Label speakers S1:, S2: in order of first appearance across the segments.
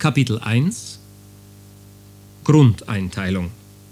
S1: Kapitel 1 Grundeinteilung.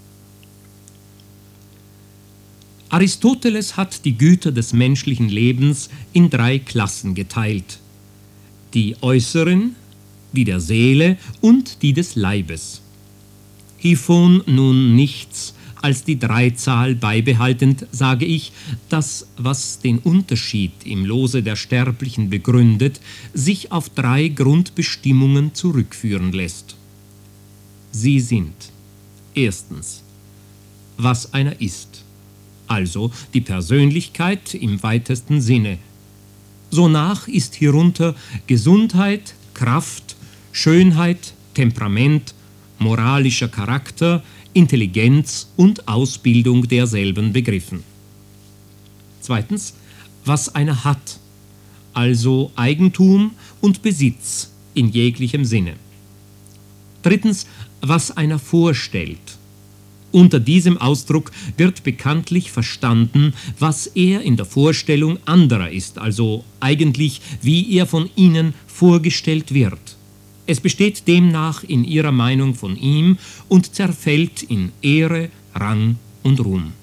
S1: Aristoteles hat die Güter des menschlichen Lebens in 3 Klassen geteilt: die äußeren, die der Seele und die des Leibes. Hievon nun nichts als die Dreizahl beibehaltend, sage ich, das, was den Unterschied im Lose der Sterblichen begründet, sich auf 3 Grundbestimmungen zurückführen lässt. Sie sind: erstens, was einer ist, also die Persönlichkeit im weitesten Sinne. Sonach ist hierunter Gesundheit, Kraft, Schönheit, Temperament, moralischer Charakter, Intelligenz und Ausbildung derselben begriffen. Zweitens, was einer hat, also Eigentum und Besitz in jeglichem Sinne. Drittens, was einer vorstellt. Unter diesem Ausdruck wird bekanntlich verstanden, was er in der Vorstellung anderer ist, also eigentlich, wie er von ihnen vorgestellt wird. Es besteht demnach in ihrer Meinung von ihm und zerfällt in Ehre, Rang und Ruhm.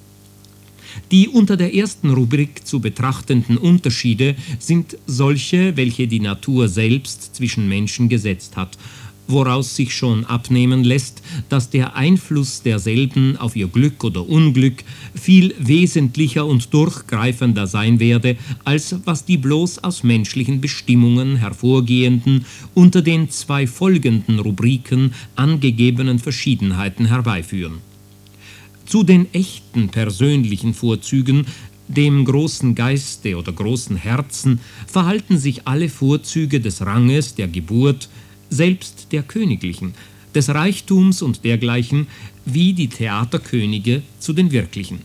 S1: Die unter der ersten Rubrik zu betrachtenden Unterschiede sind solche, welche die Natur selbst zwischen Menschen gesetzt hat, woraus sich schon abnehmen lässt, dass der Einfluss derselben auf ihr Glück oder Unglück viel wesentlicher und durchgreifender sein werde, als was die bloß aus menschlichen Bestimmungen hervorgehenden, unter den 2 folgenden Rubriken angegebenen Verschiedenheiten herbeiführen. Zu den echten persönlichen Vorzügen, dem großen Geiste oder großen Herzen, verhalten sich alle Vorzüge des Ranges, der Geburt, selbst der Königlichen, des Reichtums und dergleichen, wie die Theaterkönige zu den wirklichen.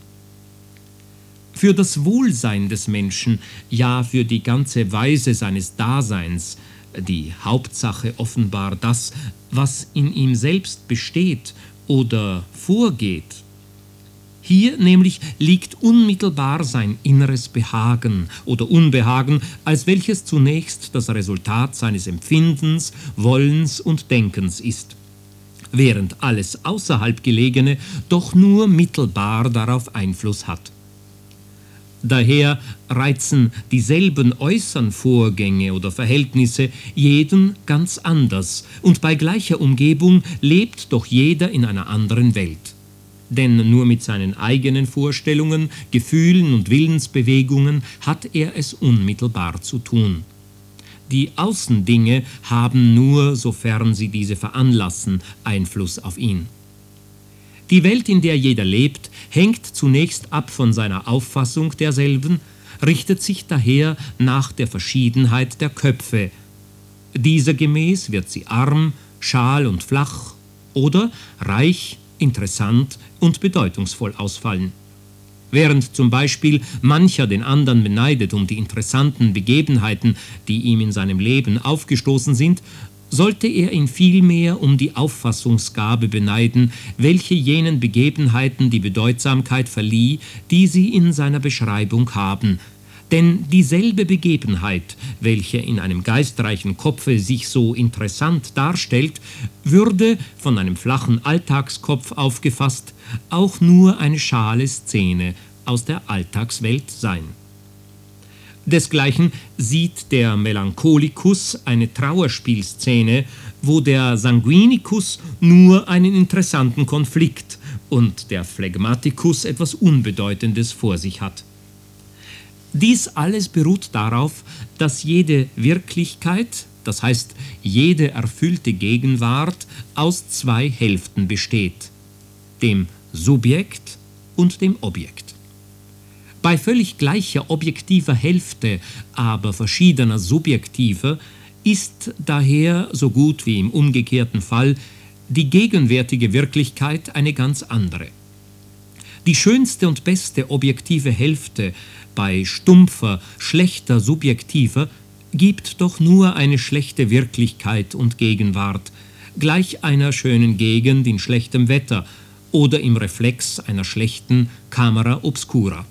S1: Für das Wohlsein des Menschen, ja für die ganze Weise seines Daseins, die Hauptsache offenbar das, was in ihm selbst besteht oder vorgeht. Hier nämlich liegt unmittelbar sein inneres Behagen oder Unbehagen, als welches zunächst das Resultat seines Empfindens, Wollens und Denkens ist, während alles außerhalb Gelegene doch nur mittelbar darauf Einfluss hat. Daher reizen dieselben äußeren Vorgänge oder Verhältnisse jeden ganz anders, und bei gleicher Umgebung lebt doch jeder in einer anderen Welt. Denn nur mit seinen eigenen Vorstellungen, Gefühlen und Willensbewegungen hat er es unmittelbar zu tun. Die Außendinge haben nur, sofern sie diese veranlassen, Einfluss auf ihn. Die Welt, in der jeder lebt, hängt zunächst ab von seiner Auffassung derselben, richtet sich daher nach der Verschiedenheit der Köpfe. Dieser gemäß wird sie arm, schal und flach oder reich, interessant und bedeutungsvoll ausfallen. Während zum Beispiel mancher den anderen beneidet um die interessanten Begebenheiten, die ihm in seinem Leben aufgestoßen sind, sollte er ihn vielmehr um die Auffassungsgabe beneiden, welche jenen Begebenheiten die Bedeutsamkeit verlieh, die sie in seiner Beschreibung haben. Denn dieselbe Begebenheit, welche in einem geistreichen Kopfe sich so interessant darstellt, würde, von einem flachen Alltagskopf aufgefasst, auch nur eine schale Szene aus der Alltagswelt sein. Desgleichen sieht der Melancholikus eine Trauerspielszene, wo der Sanguinicus nur einen interessanten Konflikt und der Phlegmaticus etwas Unbedeutendes vor sich hat. Dies alles beruht darauf, dass jede Wirklichkeit, das heißt jede erfüllte Gegenwart, aus 2 Hälften besteht: dem Subjekt und dem Objekt. Bei völlig gleicher objektiver Hälfte, aber verschiedener subjektiver, ist daher, so gut wie im umgekehrten Fall, die gegenwärtige Wirklichkeit eine ganz andere. Die schönste und beste objektive Hälfte bei stumpfer, schlechter subjektiver gibt doch nur eine schlechte Wirklichkeit und Gegenwart, gleich einer schönen Gegend in schlechtem Wetter oder im Reflex einer schlechten Camera obscura.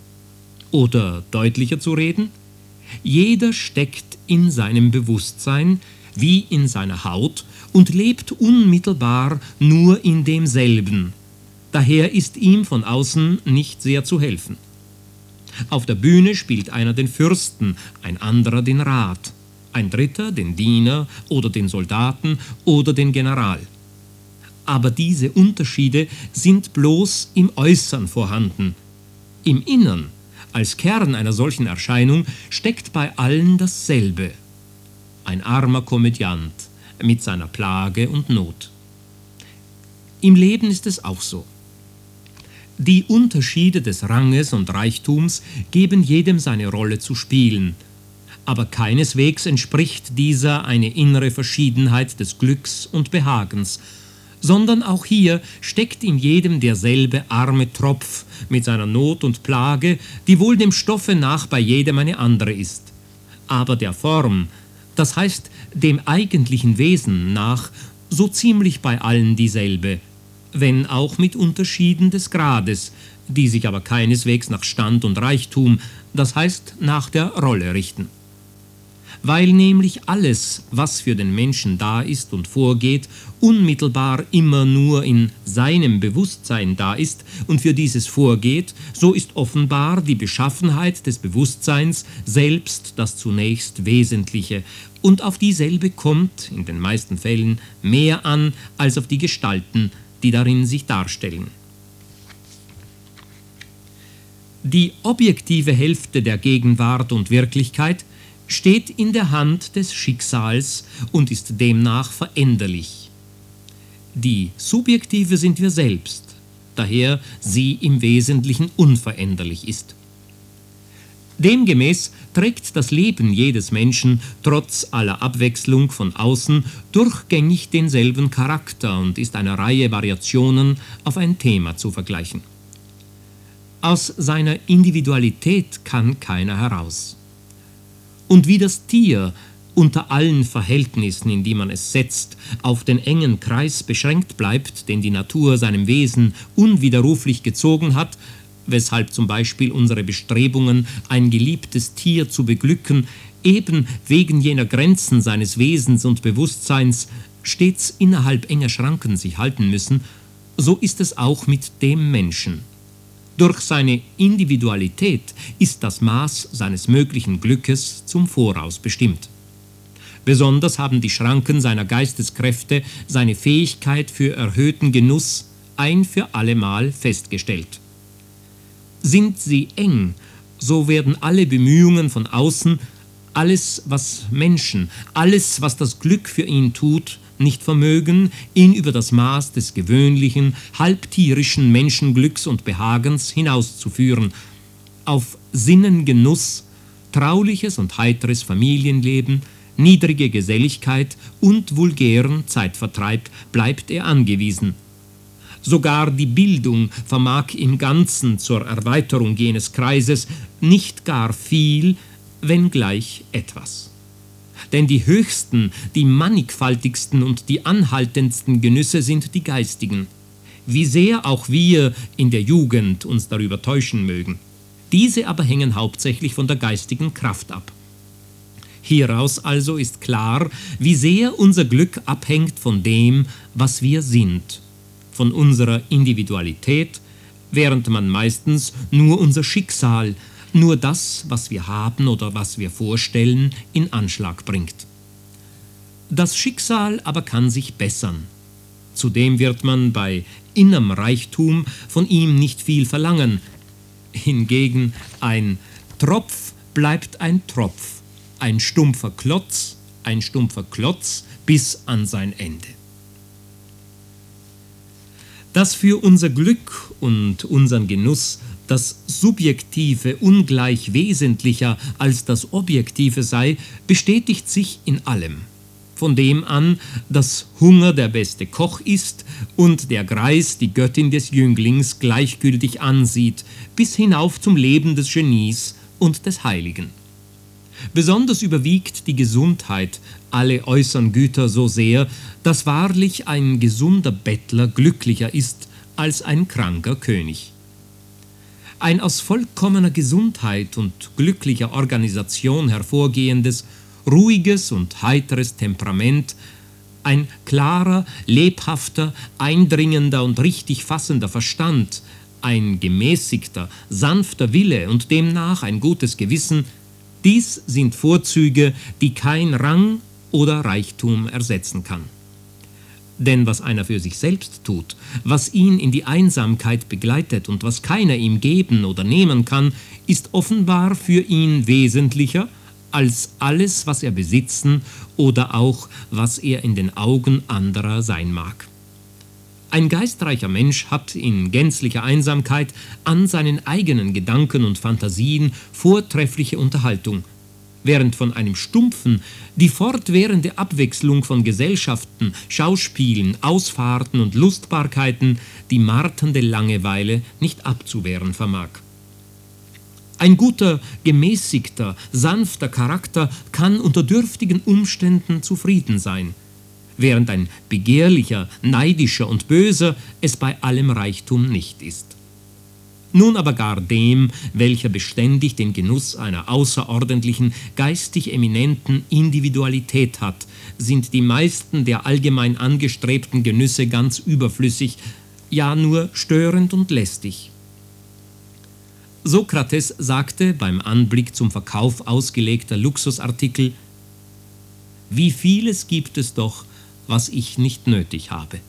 S1: Oder deutlicher zu reden: Jeder steckt in seinem Bewusstsein, wie in seiner Haut und lebt unmittelbar nur in demselben. Daher ist ihm von außen nicht sehr zu helfen. Auf der Bühne spielt einer den Fürsten, ein anderer den Rat, ein dritter den Diener oder den Soldaten oder den General. Aber diese Unterschiede sind bloß im Äußern vorhanden. Im Innern, als Kern einer solchen Erscheinung, steckt bei allen dasselbe. Ein armer Komödiant mit seiner Plage und Not. Im Leben ist es auch so. Die Unterschiede des Ranges und Reichtums geben jedem seine Rolle zu spielen, aber keineswegs entspricht dieser eine innere Verschiedenheit des Glücks und Behagens, sondern auch hier steckt in jedem derselbe arme Tropf mit seiner Not und Plage, die wohl dem Stoffe nach bei jedem eine andere ist, aber der Form, das heißt dem eigentlichen Wesen nach, so ziemlich bei allen dieselbe, wenn auch mit Unterschieden des Grades, die sich aber keineswegs nach Stand und Reichtum, das heißt nach der Rolle richten. Weil nämlich alles, was für den Menschen da ist und vorgeht, unmittelbar immer nur in seinem Bewusstsein da ist und für dieses vorgeht, so ist offenbar die Beschaffenheit des Bewusstseins selbst das zunächst Wesentliche, und auf dieselbe kommt, in den meisten Fällen, mehr an als auf die Gestalten, die darin sich darstellen. Die objektive Hälfte der Gegenwart und Wirklichkeit steht in der Hand des Schicksals und ist demnach veränderlich. Die subjektive sind wir selbst, daher sie im Wesentlichen unveränderlich ist. Demgemäß trägt das Leben jedes Menschen trotz aller Abwechslung von außen durchgängig denselben Charakter und ist einer Reihe Variationen auf ein Thema zu vergleichen. Aus seiner Individualität kann keiner heraus. Und wie das Tier unter allen Verhältnissen, in die man es setzt, auf den engen Kreis beschränkt bleibt, den die Natur seinem Wesen unwiderruflich gezogen hat, weshalb zum Beispiel unsere Bestrebungen, ein geliebtes Tier zu beglücken, eben wegen jener Grenzen seines Wesens und Bewusstseins stets innerhalb enger Schranken sich halten müssen, so ist es auch mit dem Menschen. Durch seine Individualität ist das Maß seines möglichen Glückes zum Voraus bestimmt. Besonders haben die Schranken seiner Geisteskräfte seine Fähigkeit für erhöhten Genuss ein für allemal festgestellt. Sind sie eng, so werden alle Bemühungen von außen, alles, was Menschen, alles, was das Glück für ihn tut, nicht vermögen, ihn über das Maß des gewöhnlichen, halbtierischen Menschenglücks und Behagens hinauszuführen, auf Sinnengenuss, trauliches und heiteres Familienleben, niedrige Geselligkeit und vulgären Zeitvertreib bleibt er angewiesen. Sogar die Bildung vermag im Ganzen zur Erweiterung jenes Kreises nicht gar viel, wenngleich etwas. Denn die höchsten, die mannigfaltigsten und die anhaltendsten Genüsse sind die geistigen, wie sehr auch wir in der Jugend uns darüber täuschen mögen. Diese aber hängen hauptsächlich von der geistigen Kraft ab. Hieraus also ist klar, wie sehr unser Glück abhängt von dem, was wir sind, von unserer Individualität, während man meistens nur unser Schicksal, nur das, was wir haben oder was wir vorstellen, in Anschlag bringt. Das Schicksal aber kann sich bessern. Zudem wird man bei innerem Reichtum von ihm nicht viel verlangen. Hingegen ein Tropf bleibt ein Tropf, ein stumpfer Klotz bis an sein Ende. Dass für unser Glück und unseren Genuss das Subjektive ungleich wesentlicher als das Objektive sei, bestätigt sich in allem. Von dem an, dass Hunger der beste Koch ist und der Greis die Göttin des Jünglings gleichgültig ansieht, bis hinauf zum Leben des Genies und des Heiligen. Besonders überwiegt die Gesundheit alle äußeren Güter so sehr, dass wahrlich ein gesunder Bettler glücklicher ist als ein kranker König. Ein aus vollkommener Gesundheit und glücklicher Organisation hervorgehendes, ruhiges und heiteres Temperament, ein klarer, lebhafter, eindringender und richtig fassender Verstand, ein gemäßigter, sanfter Wille und demnach ein gutes Gewissen, dies sind Vorzüge, die kein Rang oder Reichtum ersetzen kann. Denn was einer für sich selbst tut, was ihn in die Einsamkeit begleitet und was keiner ihm geben oder nehmen kann, ist offenbar für ihn wesentlicher als alles, was er besitzen oder auch was er in den Augen anderer sein mag. Ein geistreicher Mensch hat in gänzlicher Einsamkeit an seinen eigenen Gedanken und Fantasien vortreffliche Unterhaltung, während von einem Stumpfen die fortwährende Abwechslung von Gesellschaften, Schauspielen, Ausfahrten und Lustbarkeiten die marternde Langeweile nicht abzuwehren vermag. Ein guter, gemäßigter, sanfter Charakter kann unter dürftigen Umständen zufrieden sein, während ein begehrlicher, neidischer und böser es bei allem Reichtum nicht ist. Nun aber gar dem, welcher beständig den Genuss einer außerordentlichen, geistig eminenten Individualität hat, sind die meisten der allgemein angestrebten Genüsse ganz überflüssig, ja nur störend und lästig. Sokrates sagte beim Anblick zum Verkauf ausgelegter Luxusartikel: Wie vieles gibt es doch, was ich nicht nötig habe.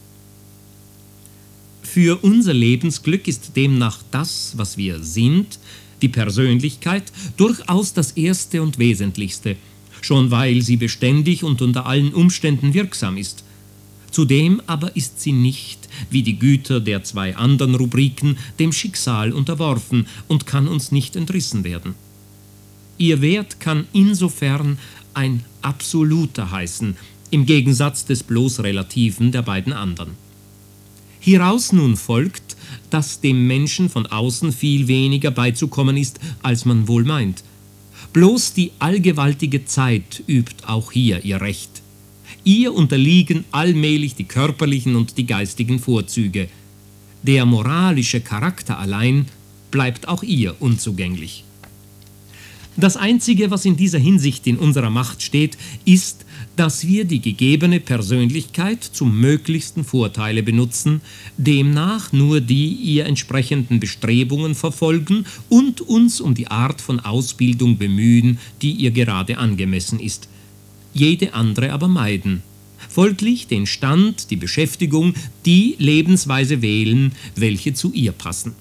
S1: Für unser Lebensglück ist demnach das, was wir sind, die Persönlichkeit, durchaus das Erste und Wesentlichste, schon weil sie beständig und unter allen Umständen wirksam ist. Zudem aber ist sie nicht, wie die Güter der zwei anderen Rubriken, dem Schicksal unterworfen und kann uns nicht entrissen werden. Ihr Wert kann insofern ein absoluter heißen, im Gegensatz des bloß relativen der beiden anderen. Hieraus nun folgt, dass dem Menschen von außen viel weniger beizukommen ist, als man wohl meint. Bloß die allgewaltige Zeit übt auch hier ihr Recht. Ihr unterliegen allmählich die körperlichen und die geistigen Vorzüge. Der moralische Charakter allein bleibt auch ihr unzugänglich. Das Einzige, was in dieser Hinsicht in unserer Macht steht, ist, dass wir die gegebene Persönlichkeit zum möglichsten Vorteile benutzen, demnach nur die ihr entsprechenden Bestrebungen verfolgen und uns um die Art von Ausbildung bemühen, die ihr gerade angemessen ist. Jede andere aber meiden. Folglich den Stand, die Beschäftigung, die Lebensweise wählen, welche zu ihr passen.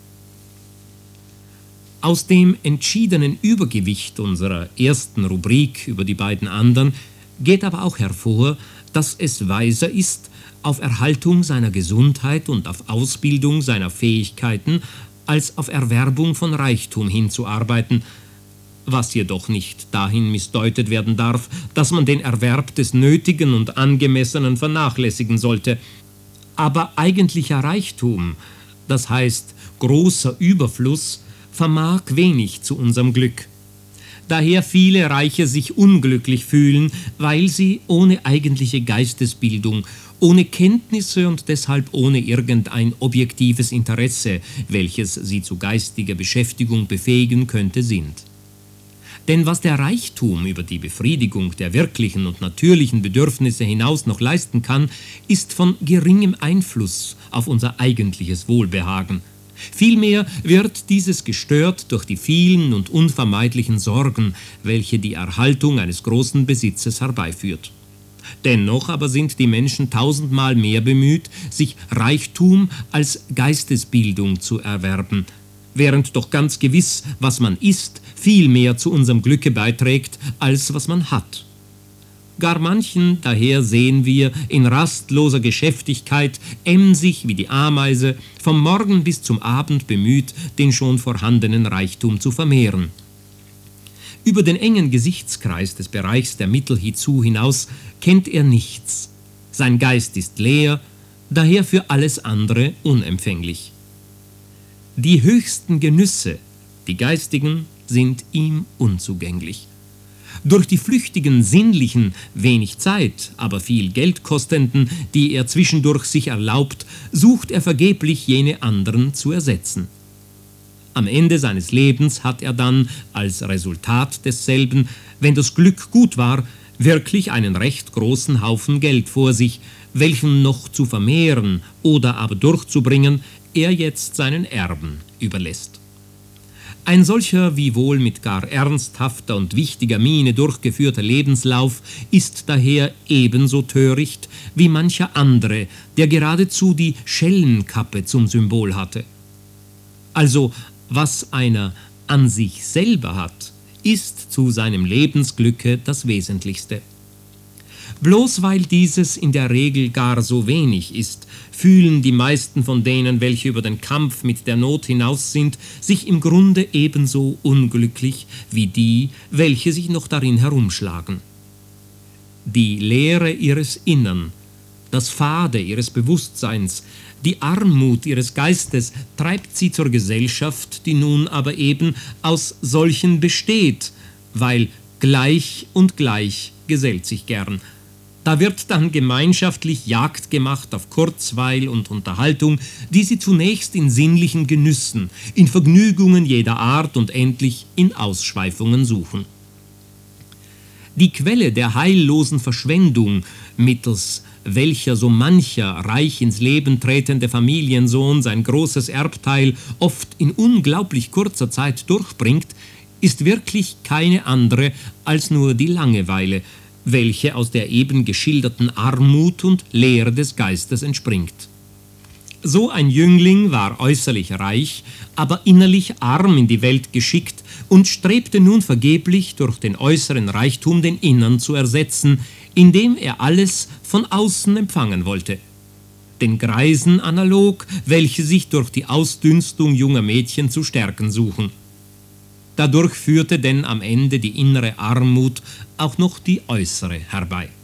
S1: Aus dem entschiedenen Übergewicht unserer ersten Rubrik über die beiden anderen geht aber auch hervor, dass es weiser ist, auf Erhaltung seiner Gesundheit und auf Ausbildung seiner Fähigkeiten als auf Erwerbung von Reichtum hinzuarbeiten, was jedoch nicht dahin missdeutet werden darf, dass man den Erwerb des Nötigen und Angemessenen vernachlässigen sollte. Aber eigentlicher Reichtum, das heißt großer Überfluss, vermag wenig zu unserem Glück. Daher viele Reiche sich unglücklich fühlen, weil sie ohne eigentliche Geistesbildung, ohne Kenntnisse und deshalb ohne irgendein objektives Interesse, welches sie zu geistiger Beschäftigung befähigen könnte, sind. Denn was der Reichtum über die Befriedigung der wirklichen und natürlichen Bedürfnisse hinaus noch leisten kann, ist von geringem Einfluss auf unser eigentliches Wohlbehagen. Vielmehr wird dieses gestört durch die vielen und unvermeidlichen Sorgen, welche die Erhaltung eines großen Besitzes herbeiführt. Dennoch aber sind die Menschen tausendmal mehr bemüht, sich Reichtum als Geistesbildung zu erwerben, während doch ganz gewiss, was man ist, viel mehr zu unserem Glücke beiträgt, als was man hat. Gar manchen daher sehen wir in rastloser Geschäftigkeit, emsig wie die Ameise, vom Morgen bis zum Abend bemüht, den schon vorhandenen Reichtum zu vermehren. Über den engen Gesichtskreis des Bereichs der Mittel hiezu hinaus kennt er nichts. Sein Geist ist leer, daher für alles andere unempfänglich. Die höchsten Genüsse, die geistigen, sind ihm unzugänglich. Durch die flüchtigen, sinnlichen, wenig Zeit, aber viel Geld kostenden, die er zwischendurch sich erlaubt, sucht er vergeblich jene anderen zu ersetzen. Am Ende seines Lebens hat er dann als Resultat desselben, wenn das Glück gut war, wirklich einen recht großen Haufen Geld vor sich, welchen noch zu vermehren oder aber durchzubringen er jetzt seinen Erben überlässt. Ein solcher, wiewohl mit gar ernsthafter und wichtiger Miene durchgeführter Lebenslauf ist daher ebenso töricht wie mancher andere, der geradezu die Schellenkappe zum Symbol hatte. Also, was einer an sich selber hat, ist zu seinem Lebensglücke das Wesentlichste. Bloß weil dieses in der Regel gar so wenig ist, fühlen die meisten von denen, welche über den Kampf mit der Not hinaus sind, sich im Grunde ebenso unglücklich wie die, welche sich noch darin herumschlagen. Die Leere ihres Innern, das Fade ihres Bewusstseins, die Armut ihres Geistes treibt sie zur Gesellschaft, die nun aber eben aus solchen besteht, weil gleich und gleich gesellt sich gern. Da wird dann gemeinschaftlich Jagd gemacht auf Kurzweil und Unterhaltung, die sie zunächst in sinnlichen Genüssen, in Vergnügungen jeder Art und endlich in Ausschweifungen suchen. Die Quelle der heillosen Verschwendung, mittels welcher so mancher reich ins Leben tretende Familiensohn sein großes Erbteil oft in unglaublich kurzer Zeit durchbringt, ist wirklich keine andere als nur die Langeweile, welche aus der eben geschilderten Armut und Leere des Geistes entspringt. So ein Jüngling war äußerlich reich, aber innerlich arm in die Welt geschickt und strebte nun vergeblich durch den äußeren Reichtum den innern zu ersetzen, indem er alles von außen empfangen wollte. Den Greisen analog, welche sich durch die Ausdünstung junger Mädchen zu stärken suchen. Dadurch führte denn am Ende die innere Armut auch noch die äußere herbei.